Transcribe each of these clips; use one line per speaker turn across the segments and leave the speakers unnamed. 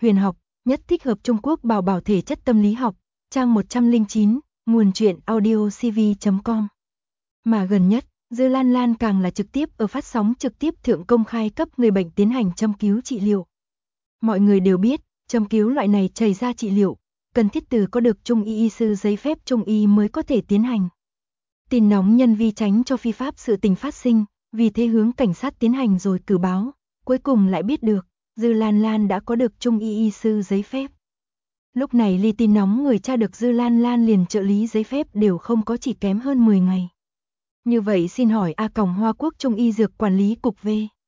huyền học, nhất thích hợp Trung Quốc bảo bảo thể chất tâm lý học, trang 109, nguồn truyện audiocv.com. Mà gần nhất, Dư Lan Lan càng là trực tiếp ở phát sóng trực tiếp thượng công khai cấp người bệnh tiến hành châm cứu trị liệu. Mọi người đều biết, châm cứu loại này chảy ra trị liệu, cần thiết từ có được Trung y sư giấy phép Trung y mới có thể tiến hành. Tin nóng nhân vi tránh cho phi pháp sự tình phát sinh, vì thế hướng cảnh sát tiến hành rồi cử báo, cuối cùng lại biết được, Dư Lan Lan đã có được Trung y sư giấy phép. Lúc này ly tin nóng người tra được Dư Lan Lan liền trợ lý giấy phép đều không có, chỉ kém hơn 10 ngày. Như vậy xin hỏi Hoa Quốc Trung y dược quản lý cục V.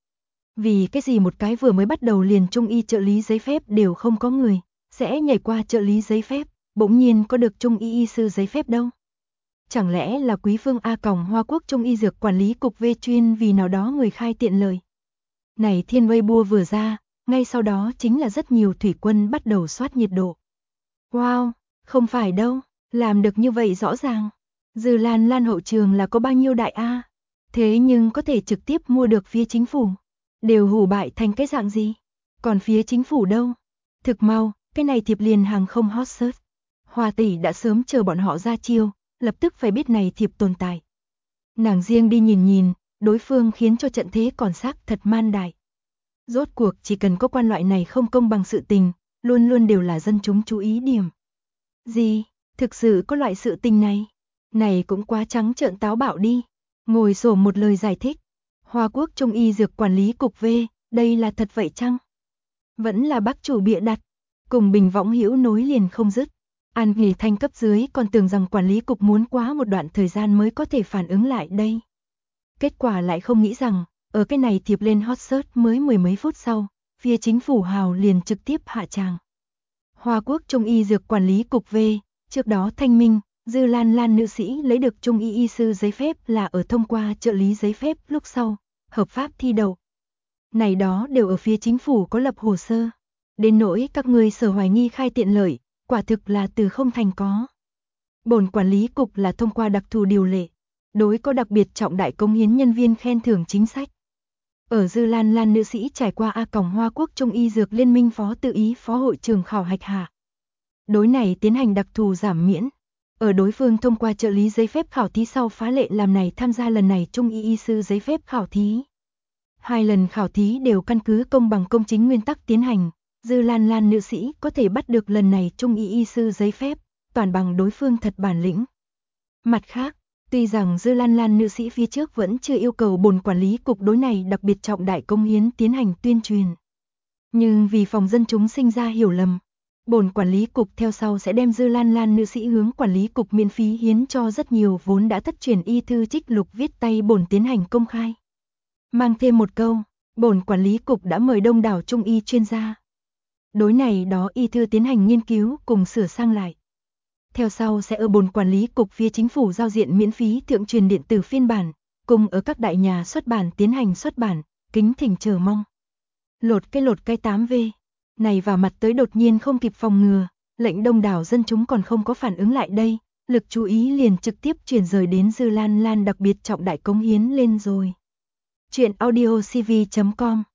Vì cái gì một cái vừa mới bắt đầu liền Trung y trợ lý giấy phép đều không có người, sẽ nhảy qua trợ lý giấy phép, bỗng nhiên có được Trung y sư giấy phép đâu? Chẳng lẽ là Quý Phương Hoa Quốc Trung y dược quản lý cục V chuyên vì nào đó người khai tiện lời? Này thiên Weibo vừa ra, ngay sau đó chính là rất nhiều thủy quân bắt đầu soát nhiệt độ. Wow, không phải đâu, làm được như vậy rõ ràng. Dư Lan Lan hậu trường là có bao nhiêu đại A? Thế nhưng có thể trực tiếp mua được phía chính phủ. Đều hủ bại thành cái dạng gì? Còn phía chính phủ đâu? Thực mau, cái này thiệp liền hàng không hot search. Hoa tỷ đã sớm chờ bọn họ ra chiêu, lập tức phải biết này thiệp tồn tại. Nàng riêng đi nhìn, đối phương khiến cho trận thế còn xác thật man đại. Rốt cuộc chỉ cần có quan loại này không công bằng sự tình, luôn luôn đều là dân chúng chú ý điểm. Gì, thực sự có loại sự tình này? Này cũng quá trắng trợn táo bạo đi. Ngồi xổm một lời giải thích. Hoa Quốc Trung y dược quản lý cục V, đây là thật vậy chăng? Vẫn là bác chủ bịa đặt. Cùng Bình Võng Hữu nối liền không dứt. An Nghỉ Thanh cấp dưới còn tưởng rằng quản lý cục muốn quá một đoạn thời gian mới có thể phản ứng lại đây. Kết quả lại không nghĩ rằng, ở cái này thiệp lên hot search mới 10 mấy phút sau, phía chính phủ hào liền trực tiếp hạ tràng. Hoa Quốc Trung y dược quản lý cục V, trước đó thanh minh, Dư Lan Lan nữ sĩ lấy được Trung y sư giấy phép là ở thông qua trợ lý giấy phép lúc sau, hợp pháp thi đậu. Này đó đều ở phía chính phủ có lập hồ sơ. Đến nỗi các người sở hoài nghi khai tiện lợi, quả thực là từ không thành có. Bổn quản lý cục là thông qua đặc thù điều lệ, đối có đặc biệt trọng đại cống hiến nhân viên khen thưởng chính sách. Ở Dư Lan Lan nữ sĩ trải qua Hoa Quốc Trung y dược liên minh phó tự ý phó hội trưởng khảo hạch hạ. Đối này tiến hành đặc thù giảm miễn. Ở đối phương thông qua trợ lý giấy phép khảo thí sau phá lệ làm này tham gia lần này Trung y sư giấy phép khảo thí. 2 lần khảo thí đều căn cứ công bằng công chính nguyên tắc tiến hành. Dư Lan Lan nữ sĩ có thể bắt được lần này Trung y sư giấy phép, toàn bằng đối phương thật bản lĩnh. Mặt khác, tuy rằng Dư Lan Lan nữ sĩ phía trước vẫn chưa yêu cầu bổn quản lý cục đối này đặc biệt trọng đại công hiến tiến hành tuyên truyền. Nhưng vì phòng dân chúng sinh ra hiểu lầm, bổn quản lý cục theo sau sẽ đem Dư Lan Lan nữ sĩ hướng quản lý cục miễn phí hiến cho rất nhiều vốn đã thất truyền y thư trích lục viết tay bổn tiến hành công khai. Mang thêm một câu, bổn quản lý cục đã mời đông đảo Trung y chuyên gia. Đối này đó y thư tiến hành nghiên cứu cùng sửa sang lại. Theo sau sẽ ở bổn quản lý cục phía chính phủ giao diện miễn phí thượng truyền điện tử phiên bản, cùng ở các đại nhà xuất bản tiến hành xuất bản, kính thỉnh chờ mong. Lột cái 8V, này vào mặt tới đột nhiên không kịp phòng ngừa, lệnh đông đảo dân chúng còn không có phản ứng lại đây, lực chú ý liền trực tiếp chuyển rời đến Dư Lan Lan đặc biệt trọng đại cống hiến lên rồi. Chuyện audiocv.com.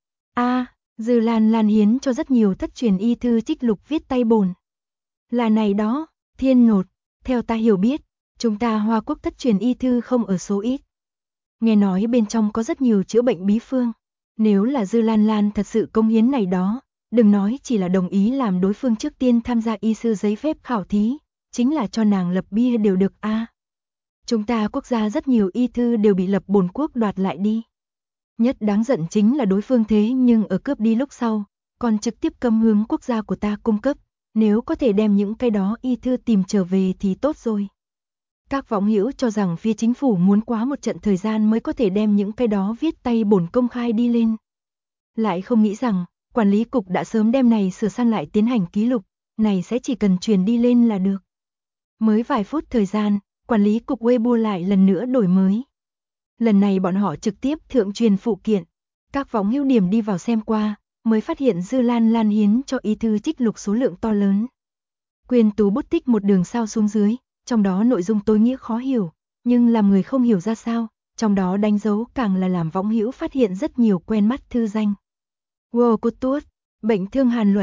Dư Lan Lan hiến cho rất nhiều thất truyền y thư trích lục viết tay bổn. Là này đó, thiên nột, theo ta hiểu biết, chúng ta Hoa Quốc thất truyền y thư không ở số ít. Nghe nói bên trong có rất nhiều chữa bệnh bí phương. Nếu là Dư Lan Lan thật sự công hiến này đó, đừng nói chỉ là đồng ý làm đối phương trước tiên tham gia y sư giấy phép khảo thí, chính là cho nàng lập bia đều được a. Chúng ta quốc gia rất nhiều y thư đều bị lập bổn quốc đoạt lại đi. Nhất đáng giận chính là đối phương thế nhưng ở cướp đi lúc sau, còn trực tiếp cấm hướng quốc gia của ta cung cấp, nếu có thể đem những cái đó y thư tìm trở về thì tốt rồi. Các võng hữu cho rằng phía chính phủ muốn quá một trận thời gian mới có thể đem những cái đó viết tay bổn công khai đi lên. Lại không nghĩ rằng, quản lý cục đã sớm đem này sửa sang lại tiến hành ký lục, này sẽ chỉ cần truyền đi lên là được. Mới vài phút thời gian, quản lý cục Weibo lại lần nữa đổi mới. Lần này bọn họ trực tiếp thượng truyền phụ kiện. Các võng hữu điểm đi vào xem qua, mới phát hiện Dư Lan Lan hiến cho y thư trích lục số lượng to lớn. Quyền tú bút tích một đường sao xuống dưới, trong đó nội dung tối nghĩa khó hiểu, nhưng làm người không hiểu ra sao, trong đó đánh dấu càng là làm võng hữu phát hiện rất nhiều quen mắt thư danh. Wow cút tuốt, bệnh thương hàn luận,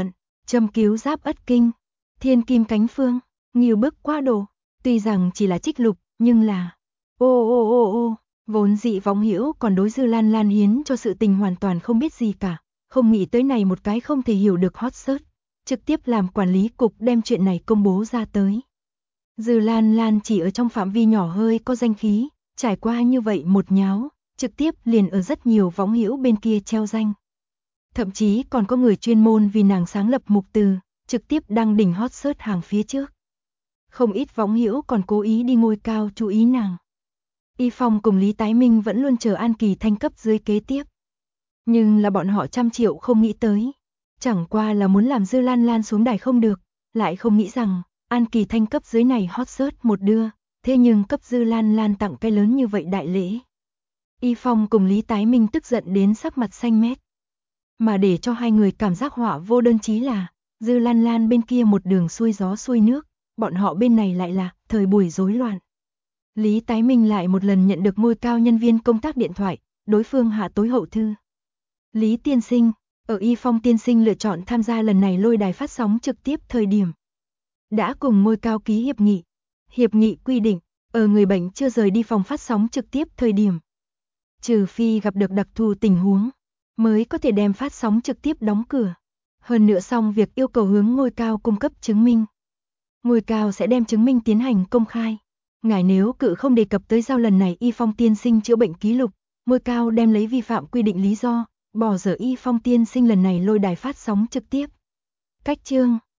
châm cứu giáp ất kinh, thiên kim cánh phương, ngưu bức qua đồ. Tuy rằng chỉ là trích lục, nhưng là ô, vốn dị Võng Hữu còn đối Dư Lan Lan hiến cho sự tình hoàn toàn không biết gì cả, không nghĩ tới này một cái không thể hiểu được hot search, trực tiếp làm quản lý cục đem chuyện này công bố ra tới. Dư Lan Lan chỉ ở trong phạm vi nhỏ hơi có danh khí, trải qua như vậy một nháo, trực tiếp liền ở rất nhiều Võng Hữu bên kia treo danh. Thậm chí còn có người chuyên môn vì nàng sáng lập mục từ, trực tiếp đăng đỉnh hot search hàng phía trước. Không ít Võng Hữu còn cố ý đi ngôi cao chú ý nàng. Y Phong cùng Lý Tái Minh vẫn luôn chờ An Kỳ Thanh cấp dưới kế tiếp. Nhưng là bọn họ 100 triệu không nghĩ tới. Chẳng qua là muốn làm Dư Lan Lan xuống đài không được, lại không nghĩ rằng An Kỳ Thanh cấp dưới này hot search một đưa, thế nhưng cấp Dư Lan Lan tặng cái lớn như vậy đại lễ. Y Phong cùng Lý Tái Minh tức giận đến sắc mặt xanh mét. Mà để cho hai người cảm giác họa vô đơn chí là, Dư Lan Lan bên kia một đường xuôi gió xuôi nước, bọn họ bên này lại là thời buổi rối loạn. Lý Tái Minh lại một lần nhận được ngôi cao nhân viên công tác điện thoại, đối phương hạ tối hậu thư. Lý tiên sinh, ở Y Phong tiên sinh lựa chọn tham gia lần này lôi đài phát sóng trực tiếp thời điểm. Đã cùng ngôi cao ký hiệp nghị. Hiệp nghị quy định, ở người bệnh chưa rời đi phòng phát sóng trực tiếp thời điểm. Trừ phi gặp được đặc thù tình huống, mới có thể đem phát sóng trực tiếp đóng cửa. Hơn nữa xong việc yêu cầu hướng ngôi cao cung cấp chứng minh. Ngôi cao sẽ đem chứng minh tiến hành công khai. Ngài nếu cự không đề cập tới giao lần này Y Phong tiên sinh chữa bệnh ký lục, ngôi cao đem lấy vi phạm quy định lý do, bỏ dở Y Phong tiên sinh lần này lôi đài phát sóng trực tiếp. Cách chương